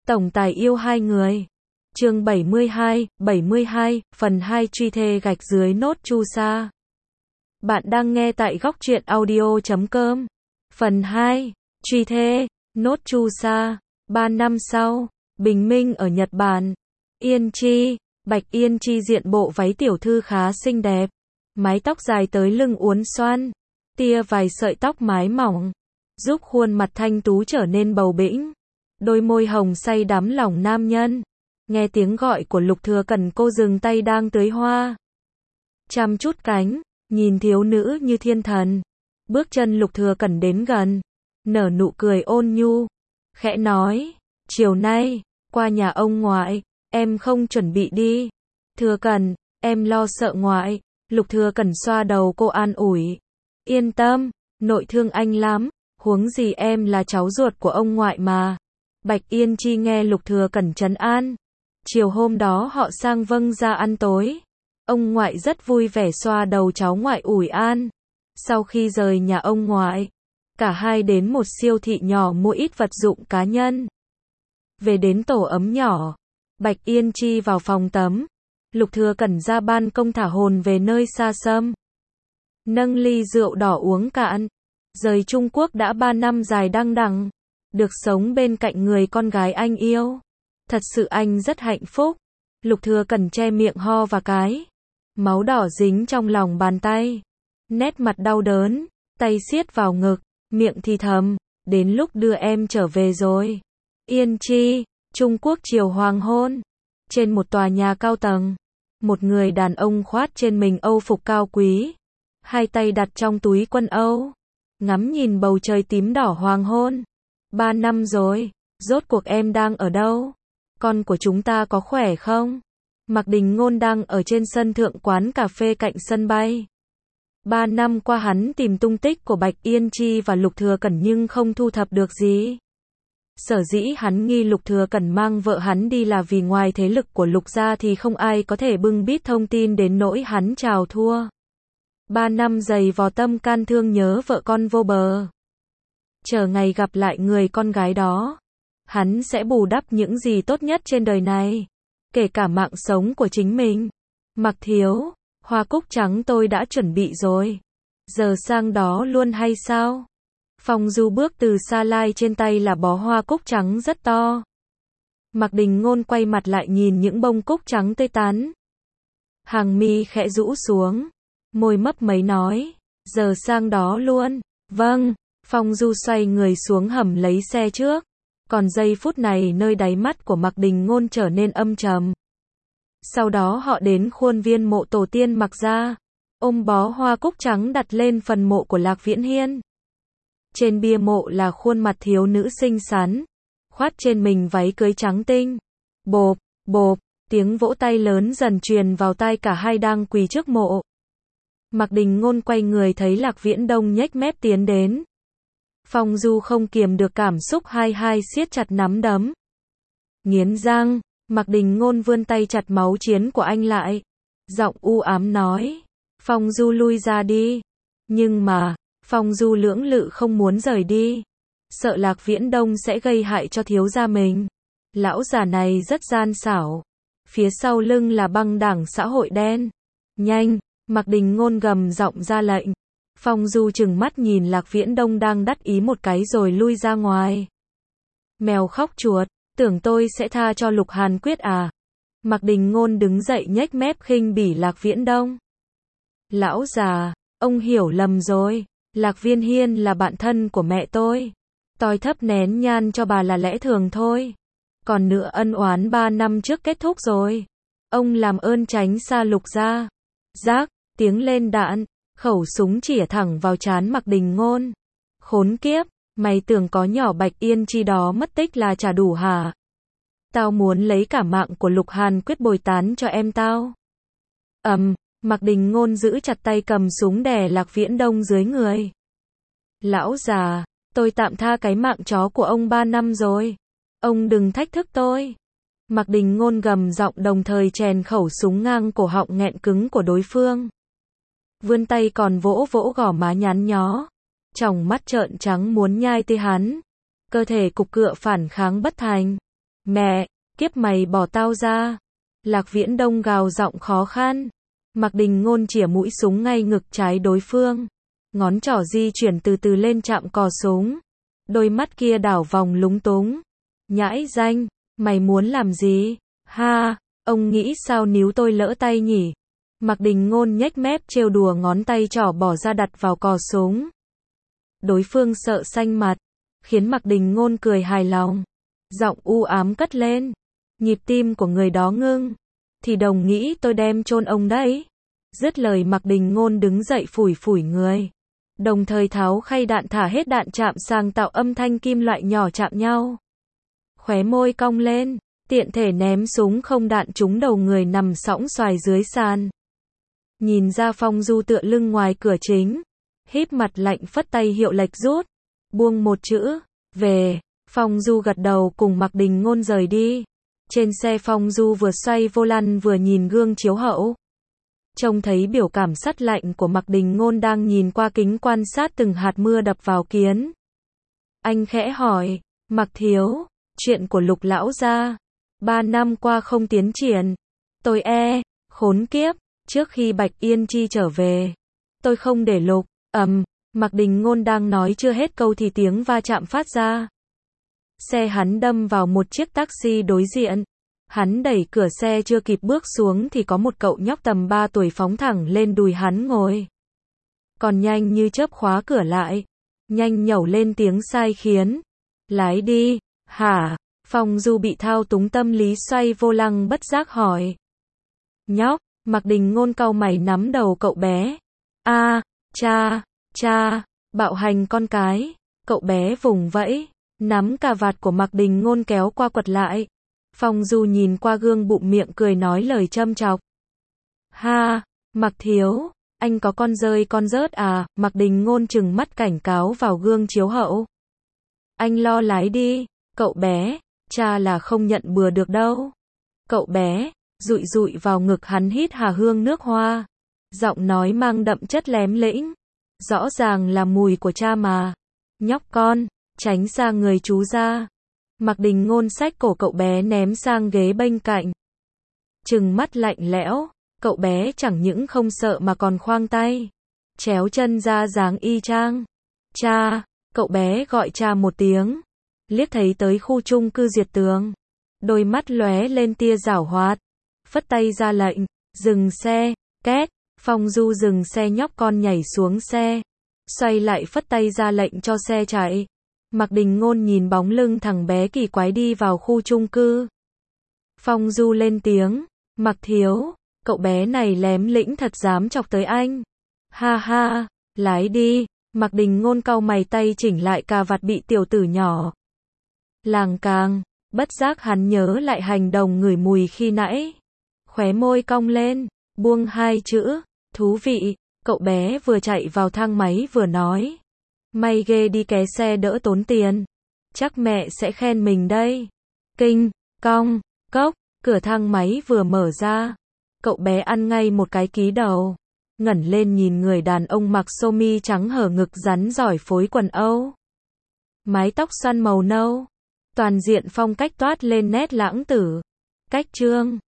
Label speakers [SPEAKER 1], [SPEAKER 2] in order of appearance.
[SPEAKER 1] Tổng tài yêu hai người. Chương 72, phần 2 truy thê gạch dưới nốt chu sa. Bạn đang nghe tại góc truyện audio.com. Phần 2, truy thê, nốt chu sa. 3 năm sau, bình minh ở Nhật Bản. Yên Chi, Bạch Yên Chi diện bộ váy tiểu thư khá xinh đẹp. Mái tóc dài tới lưng uốn xoăn, tia vài sợi tóc mái mỏng, giúp khuôn mặt thanh tú trở nên bầu bĩnh. Đôi môi hồng say đắm lòng nam nhân. Nghe tiếng gọi của Lục Thừa Cẩn, cô dừng tay đang tưới hoa. Chăm chút cánh, nhìn thiếu nữ như thiên thần. Bước chân Lục Thừa Cẩn đến gần, nở nụ cười ôn nhu, khẽ nói, chiều nay, qua nhà ông ngoại, em không chuẩn bị đi. Thừa Cẩn, em lo sợ ngoại. Lục Thừa Cẩn xoa đầu cô an ủi. Yên tâm, nội thương anh lắm, huống gì em là cháu ruột của ông ngoại mà. Bạch Yên Chi nghe Lục Thừa Cẩn trấn an. Chiều hôm đó họ sang Vâng ra ăn tối. Ông ngoại rất vui vẻ xoa đầu cháu ngoại ủi an. Sau khi rời nhà ông ngoại, cả hai đến một siêu thị nhỏ mua ít vật dụng cá nhân. Về đến tổ ấm nhỏ, Bạch Yên Chi vào phòng tắm. Lục Thừa Cẩn ra ban công thả hồn về nơi xa xăm. Nâng ly rượu đỏ uống cạn. Rời Trung Quốc đã 3 năm dài đăng đẵng, được sống bên cạnh người con gái anh yêu. Thật sự anh rất hạnh phúc. Lục Thừa Cẩn che miệng ho và cái. Máu đỏ dính trong lòng bàn tay. Nét mặt đau đớn, tay siết vào ngực, miệng thì thầm, đến lúc đưa em trở về rồi. Yên Chi, Trung Quốc chiều hoàng hôn. Trên một tòa nhà cao tầng, một người đàn ông khoác trên mình âu phục cao quý, hai tay đặt trong túi quần âu, ngắm nhìn bầu trời tím đỏ hoàng hôn. 3 năm rồi, rốt cuộc em đang ở đâu? Con của chúng ta có khỏe không? Mạc Đình Ngôn đang ở trên sân thượng quán cà phê cạnh sân bay. 3 năm qua hắn tìm tung tích của Bạch Yên Chi và Lục Thừa Cẩn nhưng không thu thập được gì. Sở dĩ hắn nghi Lục Thừa Cẩn mang vợ hắn đi là vì ngoài thế lực của Lục gia thì không ai có thể bưng bít thông tin đến nỗi hắn chào thua. 3 năm dày vò tâm can thương nhớ vợ con vô bờ. Chờ ngày gặp lại người con gái đó, hắn sẽ bù đắp những gì tốt nhất trên đời này, kể cả mạng sống của chính mình. Mặc thiếu, hoa cúc trắng tôi đã chuẩn bị rồi. Giờ sang đó luôn hay sao? Phong Du bước từ xa lai, trên tay là bó hoa cúc trắng rất to. Mạc Đình Ngôn quay mặt lại nhìn những bông cúc trắng tươi tắn. Hàng mi khẽ rũ xuống, môi mấp máy nói, giờ sang đó luôn. Vâng. Phong Du xoay người xuống hầm lấy xe trước. Còn giây phút này nơi đáy mắt của Mạc Đình Ngôn trở nên âm trầm. Sau đó họ đến khuôn viên mộ tổ tiên Mạc gia, ôm bó hoa cúc trắng đặt lên phần mộ của Lạc Viễn Hiên. Trên bia mộ là khuôn mặt thiếu nữ xinh xắn, khoác trên mình váy cưới trắng tinh. Bộp, bộp, tiếng vỗ tay lớn dần truyền vào tai cả hai đang quỳ trước mộ. Mạc Đình Ngôn quay người thấy Lạc Viễn Đông nhếch mép tiến đến. Phong Du không kiềm được cảm xúc, hai siết chặt nắm đấm. Nghiến răng, Mạc Đình Ngôn vươn tay chặt máu chiến của anh lại. Giọng u ám nói, Phong Du lui ra đi. Nhưng mà, Phong Du lưỡng lự không muốn rời đi. Sợ Lạc Viễn Đông sẽ gây hại cho thiếu gia mình. Lão già này rất gian xảo. Phía sau lưng là băng đảng xã hội đen. Nhanh, Mạc Đình Ngôn gầm giọng ra lệnh. Phong Du trừng mắt nhìn Lạc Viễn Đông đang đắc ý một cái rồi lui ra ngoài. Mèo khóc chuột, tưởng tôi sẽ tha cho Lục Hàn Quyết à? Mạc Đình Ngôn đứng dậy nhếch mép khinh bỉ Lạc Viễn Đông. Lão già, ông hiểu lầm rồi. Lạc Viễn Hiên là bạn thân của mẹ tôi. Tôi thấp nén nhan cho bà là lẽ thường thôi. Còn nữa, ân oán 3 năm trước kết thúc rồi. Ông làm ơn tránh xa Lục gia. Rác, tiếng lên đạn. Khẩu súng chĩa thẳng vào trán Mạc Đình Ngôn. Khốn kiếp, mày tưởng có nhỏ Bạch Yên Chi đó mất tích là chả đủ hả? Tao muốn lấy cả mạng của Lục Hàn Quyết bồi tán cho em tao. Mạc Đình Ngôn giữ chặt tay cầm súng đè Lạc Viễn Đông dưới người. Lão già, tôi tạm tha cái mạng chó của ông 3 năm rồi. Ông đừng thách thức tôi. Mạc Đình Ngôn gầm giọng, đồng thời chèn khẩu súng ngang cổ họng nghẹn cứng của đối phương. Vươn tay còn vỗ vỗ gò má nhắn nhó, tròng mắt trợn trắng muốn nhai tê hắn. Cơ thể cục cựa phản kháng bất thành. Mẹ, kiếp mày bỏ tao ra. Lạc Viễn Đông gào giọng khó khăn. Mạc Đình Ngôn chĩa mũi súng ngay ngực trái đối phương. Ngón trỏ di chuyển từ từ lên chạm cò súng. Đôi mắt kia đảo vòng lúng túng. Nhãi danh, mày muốn làm gì? Ha, ông nghĩ sao níu tôi lỡ tay nhỉ? Mạc Đình Ngôn nhếch mép trêu đùa, ngón tay trỏ bỏ ra đặt vào cò súng. Đối phương sợ xanh mặt, khiến Mạc Đình Ngôn cười hài lòng. Giọng u ám cất lên. Nhịp tim của người đó ngưng. Thì đồng nghĩ tôi đem chôn ông đấy. Dứt lời Mạc Đình Ngôn đứng dậy phủi phủi người. Đồng thời tháo khay đạn thả hết đạn chạm sang tạo âm thanh kim loại nhỏ chạm nhau. Khóe môi cong lên, tiện thể ném súng không đạn trúng đầu người nằm sõng xoài dưới sàn. Nhìn ra Phong Du tựa lưng ngoài cửa chính, híp mặt lạnh phất tay hiệu lệch rút. Buông một chữ, về. Phong Du gật đầu cùng Mạc Đình Ngôn rời đi. Trên xe Phong Du vừa xoay vô lăng vừa nhìn gương chiếu hậu. Trông thấy biểu cảm sắt lạnh của Mạc Đình Ngôn đang nhìn qua kính quan sát từng hạt mưa đập vào kiến. Anh khẽ hỏi, Mạc thiếu, chuyện của Lục lão gia, 3 năm qua không tiến triển. Tôi khốn kiếp, trước khi Bạch Yên Chi trở về, tôi không để Lục, Mạc Đình Ngôn đang nói chưa hết câu thì tiếng va chạm phát ra. Xe hắn đâm vào một chiếc taxi đối diện. Hắn đẩy cửa xe chưa kịp bước xuống thì có một cậu nhóc tầm 3 tuổi phóng thẳng lên đùi hắn ngồi. Còn nhanh như chớp khóa cửa lại. Nhanh nhẩu lên tiếng sai khiến. Lái đi, hả? Phong Du bị thao túng tâm lý xoay vô lăng bất giác hỏi. Nhóc, Mạc Đình Ngôn cau mày nắm đầu cậu bé. Cha, bạo hành con cái. Cậu bé vùng vẫy, nắm cà vạt của Mạc Đình Ngôn kéo qua quật lại. Phong Du nhìn qua gương bụng miệng cười nói lời châm chọc. Ha, Mạc thiếu, anh có con rơi con rớt à? Mạc Đình Ngôn trừng mắt cảnh cáo vào gương chiếu hậu. Anh lo lái đi, cậu bé, cha là không nhận bừa được đâu. Cậu bé, dụi dụi vào ngực hắn hít hà hương nước hoa. Giọng nói mang đậm chất lém lĩnh. Rõ ràng là mùi của cha mà. Nhóc con, tránh xa người chú ra. Mạc Đình Ngôn xách cổ cậu bé ném sang ghế bên cạnh. Trừng mắt lạnh lẽo, cậu bé chẳng những không sợ mà còn khoang tay. Chéo chân ra dáng y chang. Cha, cậu bé gọi cha một tiếng. Liếc thấy tới khu chung cư Diệt Tường. Đôi mắt lóe lên tia giảo hoạt. Phất tay ra lệnh, dừng xe, két. Phong Du dừng xe, nhóc con nhảy xuống xe. Xoay lại phất tay ra lệnh cho xe chạy. Mạc Đình Ngôn nhìn bóng lưng thằng bé kỳ quái đi vào khu chung cư. Phong Du lên tiếng, Mạc thiếu, cậu bé này lém lĩnh thật dám chọc tới anh. Ha ha, lái đi. Mạc Đình Ngôn cau mày, tay chỉnh lại cà vạt bị tiểu tử nhỏ làng càng. Bất giác hắn nhớ lại hành động ngửi mùi khi nãy. Khóe môi cong lên, buông 2 chữ, thú vị. Cậu bé vừa chạy vào thang máy vừa nói. May ghê đi, ké xe đỡ tốn tiền. Chắc mẹ sẽ khen mình đây. Kinh, cong, cốc, cửa thang máy vừa mở ra. Cậu bé ăn ngay một cái ký đầu. Ngẩng lên nhìn người đàn ông mặc sơ mi trắng hở ngực rắn giỏi phối quần Âu. Mái tóc xoăn màu nâu. Toàn diện phong cách toát lên nét lãng tử. Cách trương.